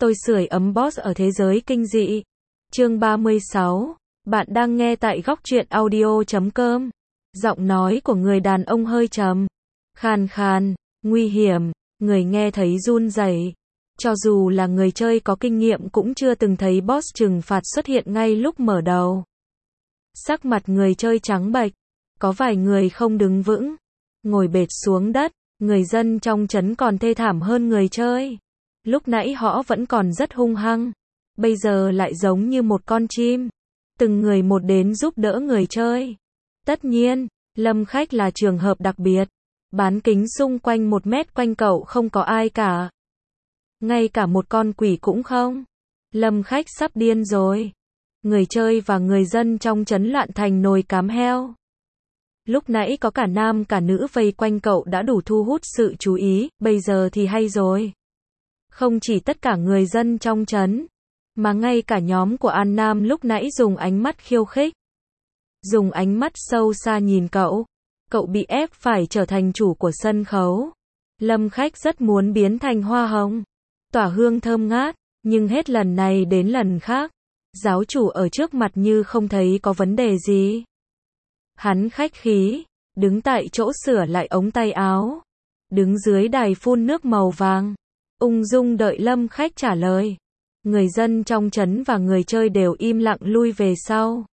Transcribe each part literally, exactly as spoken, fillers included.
Tôi sưởi ấm boss ở thế giới kinh dị. Chương ba mươi sáu. Bạn đang nghe tại góc truyện audio chấm com. Giọng nói của người đàn ông hơi trầm, khàn khàn, nguy hiểm, người nghe thấy run rẩy. Cho dù là người chơi có kinh nghiệm cũng chưa từng thấy boss trừng phạt xuất hiện ngay lúc mở đầu. Sắc mặt người chơi trắng bệch, có vài người không đứng vững, ngồi bệt xuống đất, người dân trong trấn còn thê thảm hơn người chơi. Lúc nãy họ vẫn còn rất hung hăng, bây giờ lại giống như một con chim, từng người một đến giúp đỡ người chơi. Tất nhiên, Lâm Khách là trường hợp đặc biệt, bán kính xung quanh một mét quanh cậu không có ai cả. Ngay cả một con quỷ cũng không. Lâm Khách sắp điên rồi. Người chơi và người dân trong trấn loạn thành nồi cám heo. Lúc nãy có cả nam cả nữ vây quanh cậu đã đủ thu hút sự chú ý, bây giờ thì hay rồi. Không chỉ tất cả người dân trong trấn, mà ngay cả nhóm của An Nam lúc nãy dùng ánh mắt khiêu khích, dùng ánh mắt sâu xa nhìn cậu. Cậu bị ép phải trở thành chủ của sân khấu. Lâm Khách rất muốn biến thành hoa hồng, tỏa hương thơm ngát, nhưng hết lần này đến lần khác, giáo chủ ở trước mặt như không thấy có vấn đề gì. Hắn khách khí, đứng tại chỗ sửa lại ống tay áo, đứng dưới đài phun nước màu vàng, ung dung đợi Lâm Khách trả lời. Người dân trong trấn và người chơi đều im lặng lui về sau,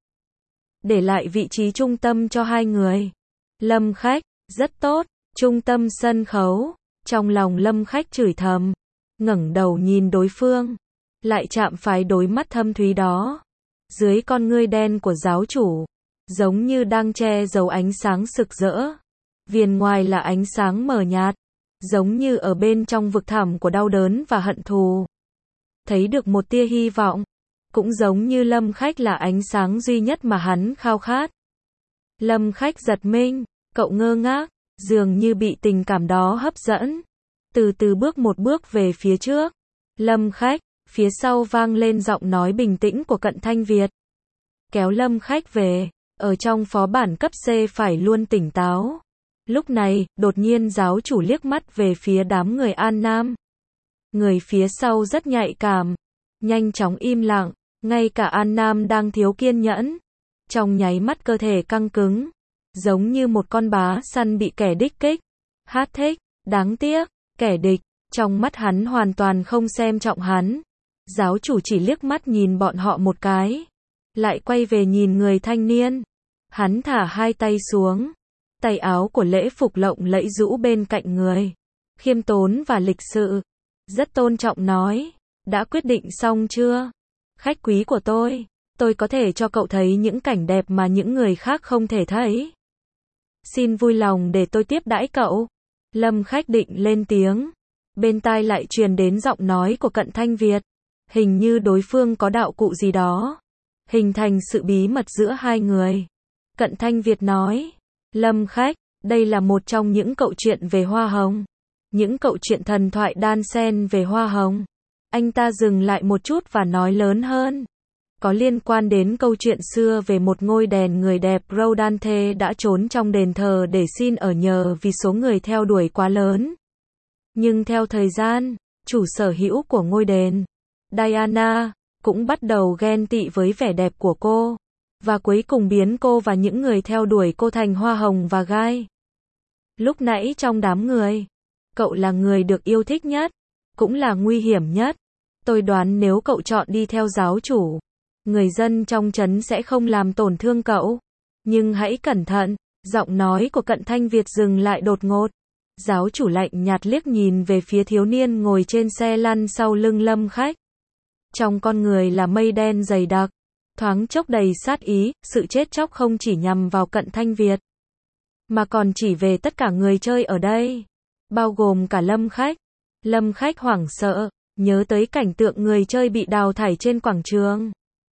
để lại vị trí trung tâm cho hai người. Lâm Khách, rất tốt, trung tâm sân khấu. Trong lòng Lâm Khách chửi thầm, ngẩng đầu nhìn đối phương, lại chạm phải đôi mắt thâm thúy đó. Dưới con ngươi đen của giáo chủ, giống như đang che giấu ánh sáng sực rỡ. Viền ngoài là ánh sáng mờ nhạt, giống như ở bên trong vực thẳm của đau đớn và hận thù. Thấy được một tia hy vọng, cũng giống như Lâm Khách là ánh sáng duy nhất mà hắn khao khát. Lâm Khách giật mình, cậu ngơ ngác, dường như bị tình cảm đó hấp dẫn. Từ từ bước một bước về phía trước. Lâm Khách, phía sau vang lên giọng nói bình tĩnh của Cận Thanh Việt. Kéo Lâm Khách về, ở trong phó bản cấp C phải luôn tỉnh táo. Lúc này, đột nhiên giáo chủ liếc mắt về phía đám người An Nam. Người phía sau rất nhạy cảm, nhanh chóng im lặng, ngay cả An Nam đang thiếu kiên nhẫn. Trong nháy mắt cơ thể căng cứng, giống như một con bá săn bị kẻ đích kích. Hát thích, đáng tiếc, kẻ địch, trong mắt hắn hoàn toàn không xem trọng hắn. Giáo chủ chỉ liếc mắt nhìn bọn họ một cái, lại quay về nhìn người thanh niên. Hắn thả hai tay xuống, tay áo của lễ phục lộng lẫy rũ bên cạnh người, khiêm tốn và lịch sự, rất tôn trọng nói, đã quyết định xong chưa? Khách quý của tôi, tôi có thể cho cậu thấy những cảnh đẹp mà những người khác không thể thấy. Xin vui lòng để tôi tiếp đãi cậu. Lâm Khách định lên tiếng, bên tai lại truyền đến giọng nói của Cận Thanh Việt. Hình như đối phương có đạo cụ gì đó, hình thành sự bí mật giữa hai người. Cận Thanh Việt nói, Lâm Khách, đây là một trong những câu chuyện về hoa hồng. Những câu chuyện thần thoại đan xen về hoa hồng. Anh ta dừng lại một chút và nói lớn hơn. Có liên quan đến câu chuyện xưa về một ngôi đền người đẹp Rodanthe đã trốn trong đền thờ để xin ở nhờ vì số người theo đuổi quá lớn. Nhưng theo thời gian, chủ sở hữu của ngôi đền, Diana, cũng bắt đầu ghen tị với vẻ đẹp của cô, và cuối cùng biến cô và những người theo đuổi cô thành hoa hồng và gai. Lúc nãy trong đám người, cậu là người được yêu thích nhất, cũng là nguy hiểm nhất. Tôi đoán nếu cậu chọn đi theo giáo chủ, người dân trong trấn sẽ không làm tổn thương cậu. Nhưng hãy cẩn thận, giọng nói của Cận Thanh Việt dừng lại đột ngột. Giáo chủ lạnh nhạt liếc nhìn về phía thiếu niên ngồi trên xe lăn sau lưng Lâm Khách. Trong con người là mây đen dày đặc, thoáng chốc đầy sát ý, sự chết chóc không chỉ nhằm vào Cận Thanh Việt, mà còn chỉ về tất cả người chơi ở đây, bao gồm cả Lâm Khách. Lâm Khách hoảng sợ, nhớ tới cảnh tượng người chơi bị đào thải trên quảng trường.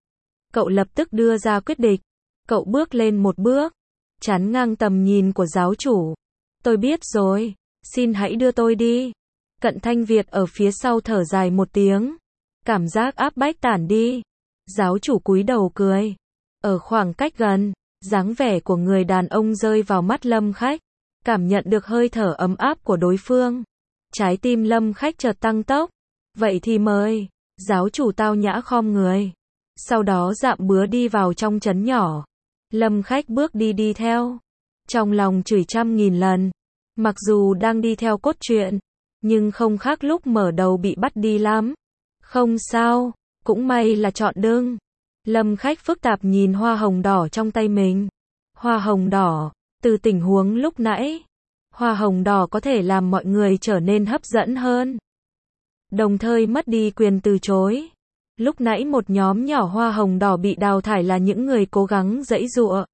Cậu lập tức đưa ra quyết định. Cậu bước lên một bước, chắn ngang tầm nhìn của giáo chủ. Tôi biết rồi, xin hãy đưa tôi đi. Cận Thanh Việt ở phía sau thở dài một tiếng. Cảm giác áp bách tản đi. Giáo chủ cúi đầu cười. Ở khoảng cách gần, dáng vẻ của người đàn ông rơi vào mắt Lâm Khách. Cảm nhận được hơi thở ấm áp của đối phương. Trái tim Lâm Khách chợt tăng tốc. Vậy thì mời. Giáo chủ tao nhã khom người. Sau đó dạm bứa đi vào trong trấn nhỏ. Lâm Khách bước đi đi theo. Trong lòng chửi trăm nghìn lần. Mặc dù đang đi theo cốt truyện, nhưng không khác lúc mở đầu bị bắt đi lắm. Không sao, cũng may là chọn đương. Lâm Khách phức tạp nhìn hoa hồng đỏ trong tay mình. Hoa hồng đỏ, từ tình huống lúc nãy, hoa hồng đỏ có thể làm mọi người trở nên hấp dẫn hơn. Đồng thời mất đi quyền từ chối. Lúc nãy một nhóm nhỏ hoa hồng đỏ bị đào thải là những người cố gắng giãy giụa,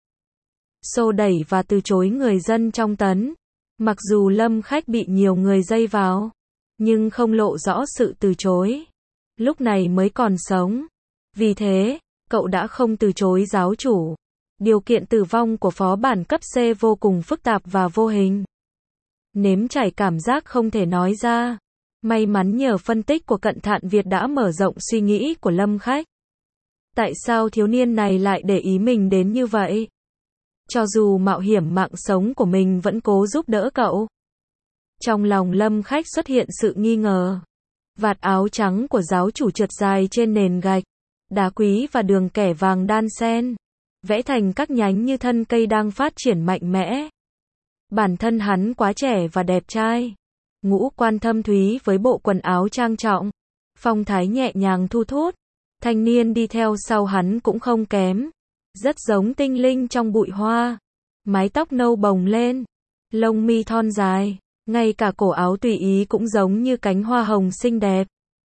xô đẩy và từ chối người dân trong trấn. Mặc dù Lâm Khách bị nhiều người dây vào, nhưng không lộ rõ sự từ chối. Lúc này mới còn sống. Vì thế, cậu đã không từ chối giáo chủ. Điều kiện tử vong của phó bản cấp C vô cùng phức tạp và vô hình. Nếm trải cảm giác không thể nói ra. May mắn nhờ phân tích của Cận Thạn Việt đã mở rộng suy nghĩ của Lâm Khách. Tại sao thiếu niên này lại để ý mình đến như vậy? Cho dù mạo hiểm mạng sống của mình vẫn cố giúp đỡ cậu. Trong lòng Lâm Khách xuất hiện sự nghi ngờ. Vạt áo trắng của giáo chủ trượt dài trên nền gạch. Đá quý và đường kẻ vàng đan xen, vẽ thành các nhánh như thân cây đang phát triển mạnh mẽ. Bản thân hắn quá trẻ và đẹp trai. Ngũ quan thâm thúy với bộ quần áo trang trọng. Phong thái nhẹ nhàng thu thút. Thanh niên đi theo sau hắn cũng không kém. Rất giống tinh linh trong bụi hoa. Mái tóc nâu bồng lên. Lông mi thon dài. Ngay cả cổ áo tùy ý cũng giống như cánh hoa hồng xinh đẹp.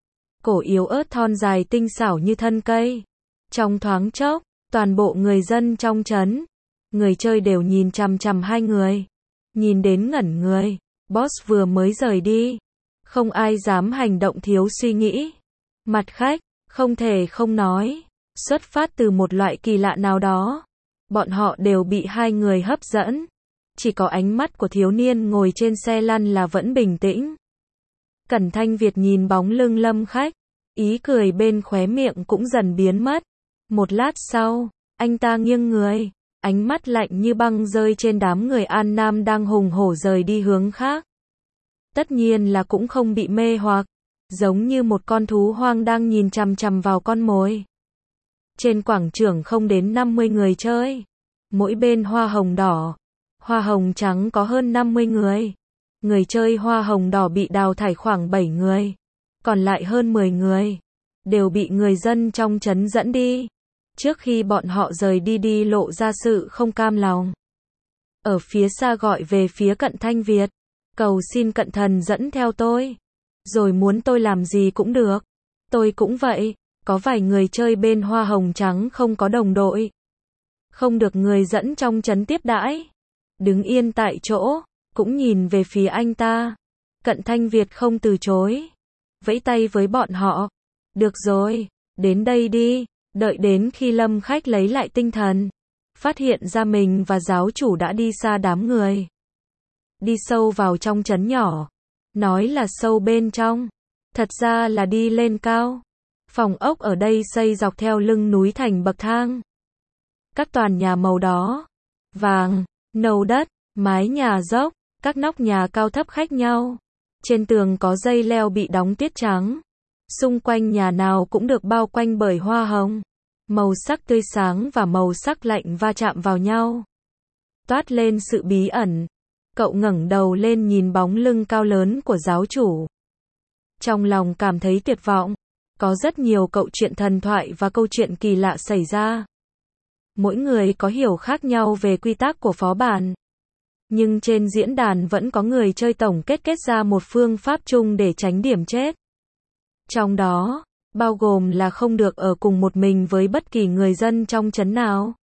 Cổ yếu ớt thon dài tinh xảo như thân cây. Trong thoáng chốc, toàn bộ người dân trong trấn, người chơi đều nhìn chằm chằm hai người. Nhìn đến ngẩn người. Boss vừa mới rời đi. Không ai dám hành động thiếu suy nghĩ. Mặt khách, không thể không nói. Xuất phát từ một loại kỳ lạ nào đó. Bọn họ đều bị hai người hấp dẫn. Chỉ có ánh mắt của thiếu niên ngồi trên xe lăn là vẫn bình tĩnh. Cẩn Thanh Việt nhìn bóng lưng Lâm Khách. Ý cười bên khóe miệng cũng dần biến mất. Một lát sau, anh ta nghiêng người. Ánh mắt lạnh như băng rơi trên đám người An Nam đang hùng hổ rời đi hướng khác. Tất nhiên là cũng không bị mê hoặc. Giống như một con thú hoang đang nhìn chằm chằm vào con mồi. Trên quảng trường không đến năm mươi người chơi. Mỗi bên hoa hồng đỏ, hoa hồng trắng có hơn năm mươi người. Người chơi hoa hồng đỏ bị đào thải khoảng bảy người. Còn lại hơn mười người. Đều bị người dân trong trấn dẫn đi. Trước khi bọn họ rời đi đi lộ ra sự không cam lòng. Ở phía xa gọi về phía Cận Thanh Việt. Cầu xin Cận Thần dẫn theo tôi. Rồi muốn tôi làm gì cũng được. Tôi cũng vậy. Có vài người chơi bên hoa hồng trắng không có đồng đội. Không được người dẫn trong trấn tiếp đãi. Đứng yên tại chỗ. Cũng nhìn về phía anh ta. Cận Thanh Việt không từ chối. Vẫy tay với bọn họ. Được rồi. Đến đây đi. Đợi đến khi Lâm Khách lấy lại tinh thần. Phát hiện ra mình và giáo chủ đã đi xa đám người. Đi sâu vào trong trấn nhỏ. Nói là sâu bên trong. Thật ra là đi lên cao. Phòng ốc ở đây xây dọc theo lưng núi thành bậc thang. Các tòa nhà màu đỏ, vàng, nâu đất, mái nhà dốc, các nóc nhà cao thấp khác nhau. Trên tường có dây leo bị đóng tuyết trắng. Xung quanh nhà nào cũng được bao quanh bởi hoa hồng. Màu sắc tươi sáng và màu sắc lạnh va chạm vào nhau. Toát lên sự bí ẩn. Cậu ngẩng đầu lên nhìn bóng lưng cao lớn của giáo chủ. Trong lòng cảm thấy tuyệt vọng. Có rất nhiều câu chuyện thần thoại và câu chuyện kỳ lạ xảy ra. Mỗi người có hiểu khác nhau về quy tắc của phó bản. Nhưng trên diễn đàn vẫn có người chơi tổng kết kết ra một phương pháp chung để tránh điểm chết. Trong đó, bao gồm là không được ở cùng một mình với bất kỳ người dân trong trấn nào.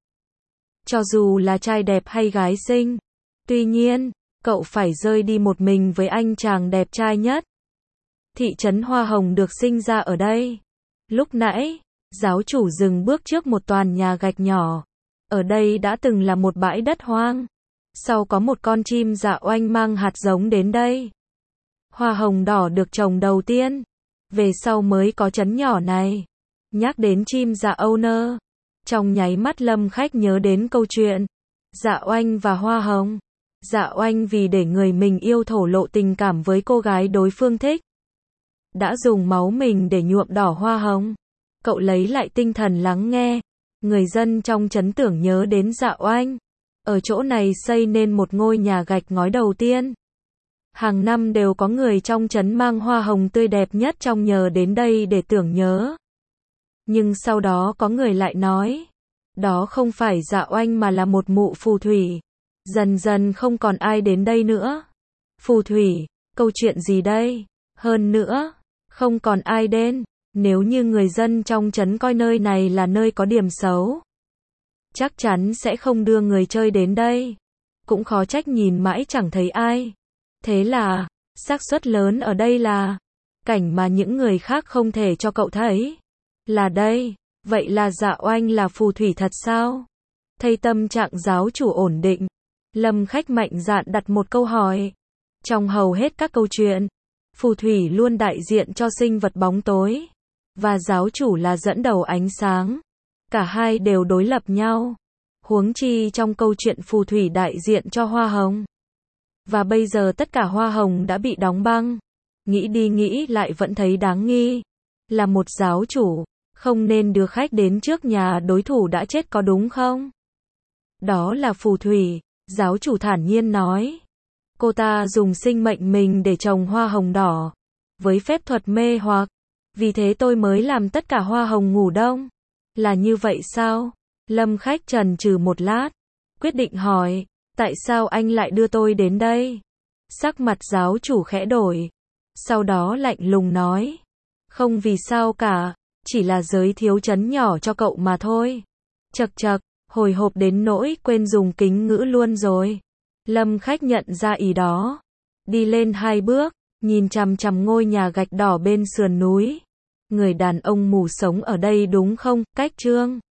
Cho dù là trai đẹp hay gái xinh. Tuy nhiên, cậu phải rơi đi một mình với anh chàng đẹp trai nhất. Thị trấn Hoa Hồng được sinh ra ở đây. Lúc nãy, giáo chủ dừng bước trước một tòa nhà gạch nhỏ. Ở đây đã từng là một bãi đất hoang. Sau có một con chim dạ oanh mang hạt giống đến đây. Hoa hồng đỏ được trồng đầu tiên. Về sau mới có trấn nhỏ này. Nhắc đến chim dạ owner. Trong nháy mắt Lâm Khách nhớ đến câu chuyện. Dạ oanh và hoa hồng. Dạ oanh vì để người mình yêu thổ lộ tình cảm với cô gái đối phương thích. đã dùng máu mình để nhuộm đỏ hoa hồng. Cậu lấy lại tinh thần lắng nghe. Người dân trong trấn tưởng nhớ đến Dạ Oanh. Ở chỗ này xây nên một ngôi nhà gạch ngói đầu tiên. Hàng năm đều có người trong trấn mang hoa hồng tươi đẹp nhất trong nhờ đến đây để tưởng nhớ. Nhưng sau đó có người lại nói, đó không phải Dạ Oanh mà là một mụ phù thủy. Dần dần không còn ai đến đây nữa. Phù thủy, câu chuyện gì đây? Hơn nữa, không còn ai đến. Nếu như người dân trong trấn coi nơi này là nơi có điểm xấu, chắc chắn sẽ không đưa người chơi đến đây. Cũng khó trách nhìn mãi chẳng thấy ai. Thế là, xác suất lớn ở đây là cảnh mà những người khác không thể cho cậu thấy. Là đây, vậy là Dạ Oanh là phù thủy thật sao? Thay tâm trạng giáo chủ ổn định, Lâm Khách mạnh dạn đặt một câu hỏi. Trong hầu hết các câu chuyện, phù thủy luôn đại diện cho sinh vật bóng tối, và giáo chủ là dẫn đầu ánh sáng. Cả hai đều đối lập nhau. Huống chi trong câu chuyện phù thủy đại diện cho hoa hồng. Và bây giờ tất cả hoa hồng đã bị đóng băng. Nghĩ đi nghĩ lại vẫn thấy đáng nghi. Là một giáo chủ, không nên đưa khách đến trước nhà đối thủ đã chết có đúng không? Đó là phù thủy, giáo chủ thản nhiên nói. Cô ta dùng sinh mệnh mình để trồng hoa hồng đỏ, với phép thuật mê hoặc. Vì thế tôi mới làm tất cả hoa hồng ngủ đông. Là như vậy sao? Lâm Khách chần chừ một lát, quyết định hỏi, tại sao anh lại đưa tôi đến đây? Sắc mặt giáo chủ khẽ đổi, sau đó lạnh lùng nói, không vì sao cả, chỉ là giới thiếu chấn nhỏ cho cậu mà thôi. Chậc chậc, hồi hộp đến nỗi quên dùng kính ngữ luôn rồi. Lâm Khách nhận ra ý đó, đi lên hai bước, nhìn chằm chằm ngôi nhà gạch đỏ bên sườn núi. Người đàn ông mù sống ở đây đúng không? Cách Trương